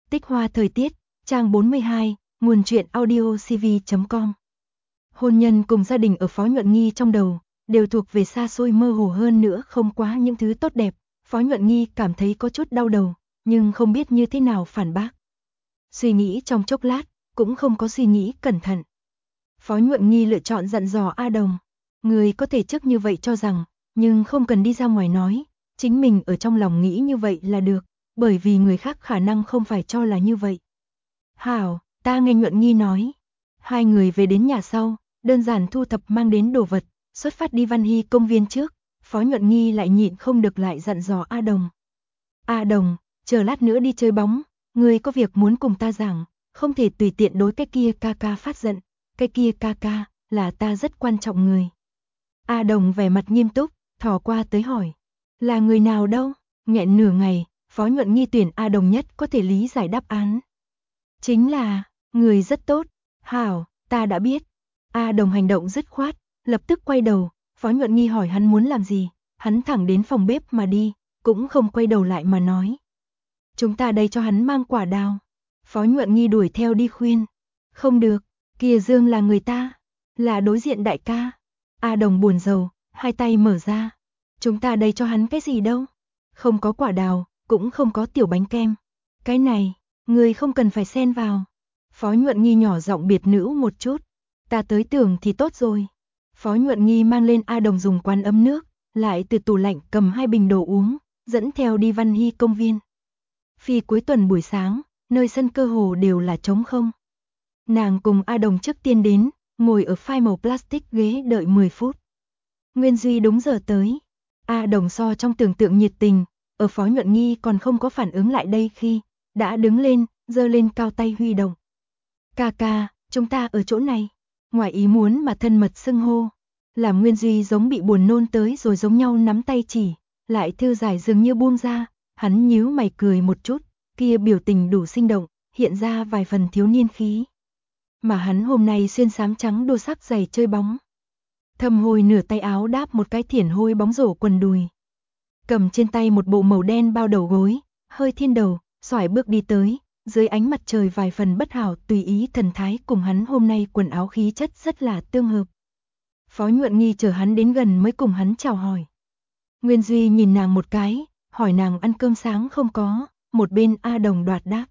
Tích hoa thời tiết, trang 42, nguồn truyện audio cv.com. Hôn nhân cùng gia đình ở Phó Nhuận Nghi trong đầu, đều thuộc về xa xôi mơ hồ hơn nữa không quá những thứ tốt đẹp. Phó Nhuận Nghi cảm thấy có chút đau đầu, nhưng không biết như thế nào phản bác. Suy nghĩ trong chốc lát, cũng không có suy nghĩ cẩn thận. Phó Nhuận Nghi lựa chọn dặn dò A Đồng. Người có thể trước như vậy cho rằng, nhưng không cần đi ra ngoài nói, chính mình ở trong lòng nghĩ như vậy là được, bởi vì người khác khả năng không phải cho là như vậy. Hảo, ta nghe Nhuận Nghi nói. Hai người về đến nhà sau, đơn giản thu thập mang đến đồ vật, xuất phát đi Văn Hy công viên trước, Phó Nhuận Nghi lại nhịn không được lại dặn dò A Đồng. A Đồng, chờ lát nữa đi chơi bóng, người có việc muốn cùng ta giảng, không thể tùy tiện đối cái kia ca ca phát giận, cái kia ca ca là ta rất quan trọng người. A Đồng vẻ mặt nghiêm túc, thò qua tới hỏi, là người nào đâu? Nghẹn nửa ngày, Phó Nhuận Nghi tuyển A Đồng nhất có thể lý giải đáp án. Chính là, người rất tốt. Hảo, ta đã biết. A Đồng hành động dứt khoát, lập tức quay đầu, Phó Nhuận Nghi hỏi hắn muốn làm gì, hắn thẳng đến phòng bếp mà đi, cũng không quay đầu lại mà nói. Chúng ta đây cho hắn mang quả đào. Phó Nhuận Nghi đuổi theo đi khuyên. Không được, kia Dương là người ta, là đối diện đại ca. A Đồng buồn rầu, hai tay mở ra. Chúng ta đây cho hắn cái gì đâu? Không có quả đào, cũng không có tiểu bánh kem. Cái này, người không cần phải xen vào. Phó Nhuận Nghi nhỏ giọng biệt nữ một chút. Ta tới tưởng thì tốt rồi. Phó Nhuận Nghi mang lên A Đồng dùng quán ấm nước, lại từ tủ lạnh cầm 2 bình đồ uống, dẫn theo đi Văn Hy công viên. Phi cuối tuần buổi sáng, nơi sân cơ hồ đều là trống không. Nàng cùng A Đồng trước tiên đến, ngồi ở phai màu plastic ghế đợi 10 phút. Nguyên Duy đúng giờ tới. A Đồng so trong tưởng tượng nhiệt tình, ở Phó Nhuận Nghi còn không có phản ứng lại đây khi đã đứng lên, giơ lên cao tay huy động. Ca ca, chúng ta ở chỗ này. Ngoài ý muốn mà thân mật xưng hô, làm Nguyên Duy giống bị buồn nôn tới rồi giống nhau nắm tay chỉ, lại thư giải dường như buông ra, hắn nhíu mày cười một chút, kia biểu tình đủ sinh động, hiện ra vài phần thiếu niên khí. Mà hắn hôm nay xuyên xám trắng đô sắc giày chơi bóng. Thâm Hôi nửa tay áo đáp một cái thiển hôi bóng rổ quần đùi. Cầm trên tay một bộ màu đen bao đầu gối, hơi thiên đầu, xoải bước đi tới, dưới ánh mặt trời vài phần bất hảo tùy ý thần thái cùng hắn hôm nay quần áo khí chất rất là tương hợp. Phó Nhuận Nghi chờ hắn đến gần mới cùng hắn chào hỏi. Nguyên Duy nhìn nàng một cái, hỏi nàng ăn cơm sáng không có, một bên A Đồng đoạt đáp.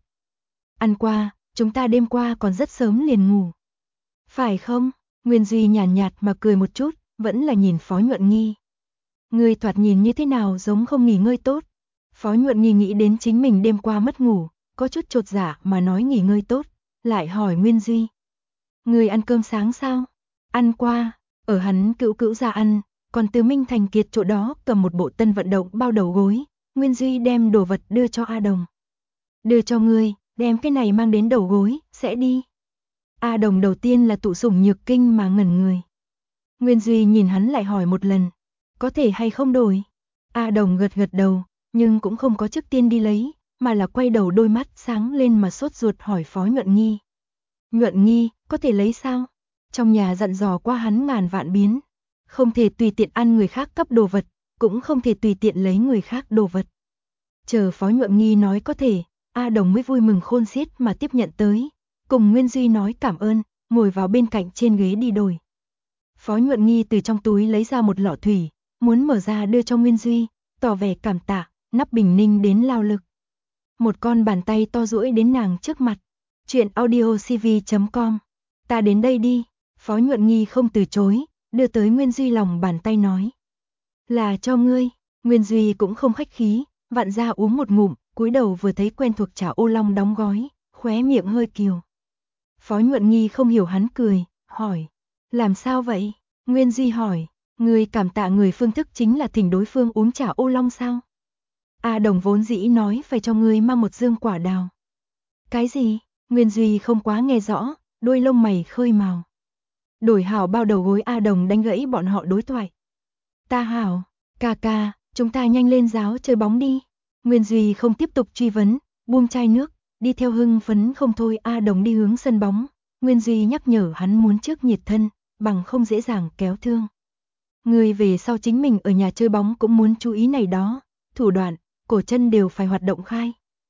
Ăn qua, chúng ta đêm qua còn rất sớm liền ngủ. Phải không? Nguyên Duy nhàn nhạt mà cười một chút, vẫn là nhìn Phó Nhuận Nghi. Người thoạt nhìn như thế nào giống không nghỉ ngơi tốt. Phó Nhuận Nghi nghĩ đến chính mình đêm qua mất ngủ, có chút chột dạ mà nói nghỉ ngơi tốt, lại hỏi Nguyên Duy. Người ăn cơm sáng sao? Ăn qua, ở hắn cữu ra ăn, còn từ Minh Thành Kiệt chỗ đó cầm một bộ tân vận động bao đầu gối, Nguyên Duy đem đồ vật đưa cho A Đồng. Đưa cho ngươi, đem cái này mang đến đầu gối, sẽ đi. A Đồng đầu tiên là tụ sủng nhược kinh mà ngẩn người. Nguyên Duy nhìn hắn lại hỏi một lần, có thể hay không đổi? A Đồng gật gật đầu, nhưng cũng không có trước tiên đi lấy, mà là quay đầu đôi mắt sáng lên mà sốt ruột hỏi Phó Nhuận Nghi. Nhuận Nghi, có thể lấy sao? Trong nhà dặn dò qua hắn ngàn vạn biến, không thể tùy tiện ăn người khác cấp đồ vật, cũng không thể tùy tiện lấy người khác đồ vật. Chờ Phó Nhuận Nghi nói có thể, A Đồng mới vui mừng khôn xiết mà tiếp nhận tới, cùng Nguyên Duy nói cảm ơn, ngồi vào bên cạnh trên ghế đi đổi. Phó Nhuận Nghi từ trong túi lấy ra một lọ thủy, muốn mở ra đưa cho Nguyên Duy, tỏ vẻ cảm tạ, nắp bình ninh đến lao lực. Một con bàn tay to duỗi đến nàng trước mặt. Chuyện audio cv.com. Ta đến đây đi. Phó Nhuận Nghi không từ chối, đưa tới Nguyên Duy lòng bàn tay nói. Là cho ngươi. Nguyên Duy cũng không khách khí, vặn ra uống một ngụm, cúi đầu vừa thấy quen thuộc chả ô long đóng gói, khóe miệng hơi kiều. Phó Nhuận Nghi không hiểu hắn cười, hỏi. Làm sao vậy? Nguyên Duy hỏi. Ngươi cảm tạ người phương thức chính là thỉnh đối phương uống chả ô long sao? A Đồng vốn dĩ nói phải cho ngươi mang một dương quả đào. Cái gì? Nguyên Duy không quá nghe rõ, đôi lông mày khơi màu. Đổi hảo bao đầu gối A Đồng đánh gãy bọn họ đối thoại. Ta hảo, ca ca, chúng ta nhanh lên giáo chơi bóng đi. Nguyên Duy không tiếp tục truy vấn, buông chai nước, đi theo hưng phấn không thôi A Đồng đi hướng sân bóng. Nguyên Duy nhắc nhở hắn muốn trước nhiệt thân, bằng không dễ dàng kéo thương. Người về sau chính mình ở nhà chơi bóng cũng muốn chú ý này đó, thủ đoạn, cổ chân đều phải hoạt động khai.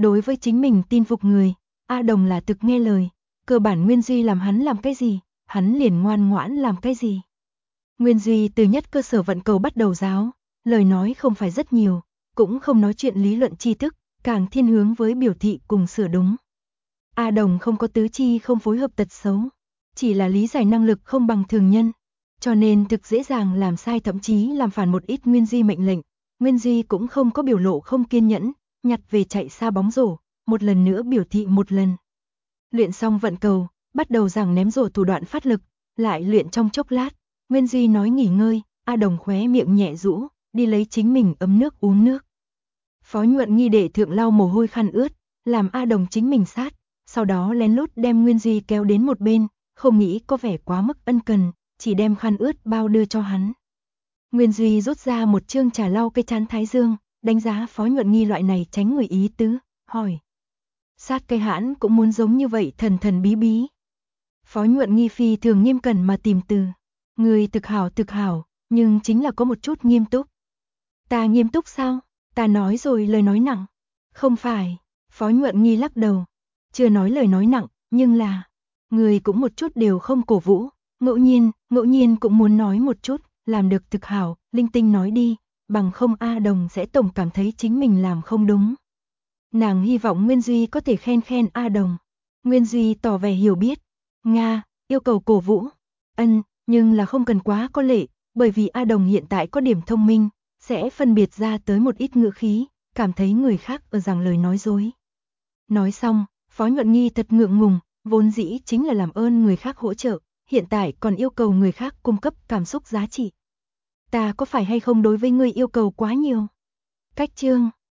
Đối với chính mình tin phục người, A Đồng là thực nghe lời, cơ bản Nguyên Duy làm hắn làm cái gì, hắn liền ngoan ngoãn làm cái gì. Nguyên Duy từ nhất cơ sở vận cầu bắt đầu giáo, lời nói không phải rất nhiều, cũng không nói chuyện lý luận tri thức, càng thiên hướng với biểu thị cùng sửa đúng. A Đồng không có tứ chi không phối hợp tật xấu, chỉ là lý giải năng lực không bằng thường nhân, cho nên thực dễ dàng làm sai, thậm chí làm phản một ít Nguyên Duy mệnh lệnh. Nguyên Duy cũng không có biểu lộ không kiên nhẫn, nhặt về chạy xa bóng rổ, một lần nữa biểu thị một lần. Luyện xong vận cầu, bắt đầu giảng ném rổ thủ đoạn phát lực, lại luyện trong chốc lát, Nguyên Duy nói nghỉ ngơi, A Đồng khóe miệng nhẹ rũ, đi lấy chính mình ấm nước uống nước. Phó Nhuận Nghi để thượng lau mồ hôi khăn ướt, làm A Đồng chính mình sát, sau đó lén lút đem Nguyên Duy kéo đến một bên, không nghĩ có vẻ quá mức ân cần, chỉ đem khăn ướt bao đưa cho hắn. Nguyên Duy rút ra một chương trà lau cây trán thái dương, đánh giá Phó Nhuận Nghi loại này tránh người ý tứ, hỏi. Sát cây hãn cũng muốn giống như vậy thần thần bí bí. Phó Nhuận Nghi phi thường nghiêm cẩn mà tìm từ. Người thực hảo, nhưng chính là có một chút nghiêm túc. Ta nghiêm túc sao? Ta nói rồi lời nói nặng. Không phải, Phó Nhuận Nghi lắc đầu. Chưa nói lời nói nặng, nhưng là, người cũng một chút đều không cổ vũ. Ngẫu nhiên cũng muốn nói một chút, làm được thực hảo, linh tinh nói đi, bằng không A Đồng sẽ tổng cảm thấy chính mình làm không đúng. Nàng hy vọng Nguyên Duy có thể khen A Đồng. Nguyên Duy tỏ vẻ hiểu biết. Nga, yêu cầu cổ vũ. Nhưng là không cần quá có lệ, bởi vì A Đồng hiện tại có điểm thông minh, sẽ phân biệt ra tới một ít ngữ khí, cảm thấy người khác ở rằng lời nói dối. Nói xong, Phó Nhuận Nghi thật ngượng ngùng, vốn dĩ chính là làm ơn người khác hỗ trợ, hiện tại còn yêu cầu người khác cung cấp cảm xúc giá trị. Ta có phải hay không đối với ngươi yêu cầu quá nhiều? Cách chương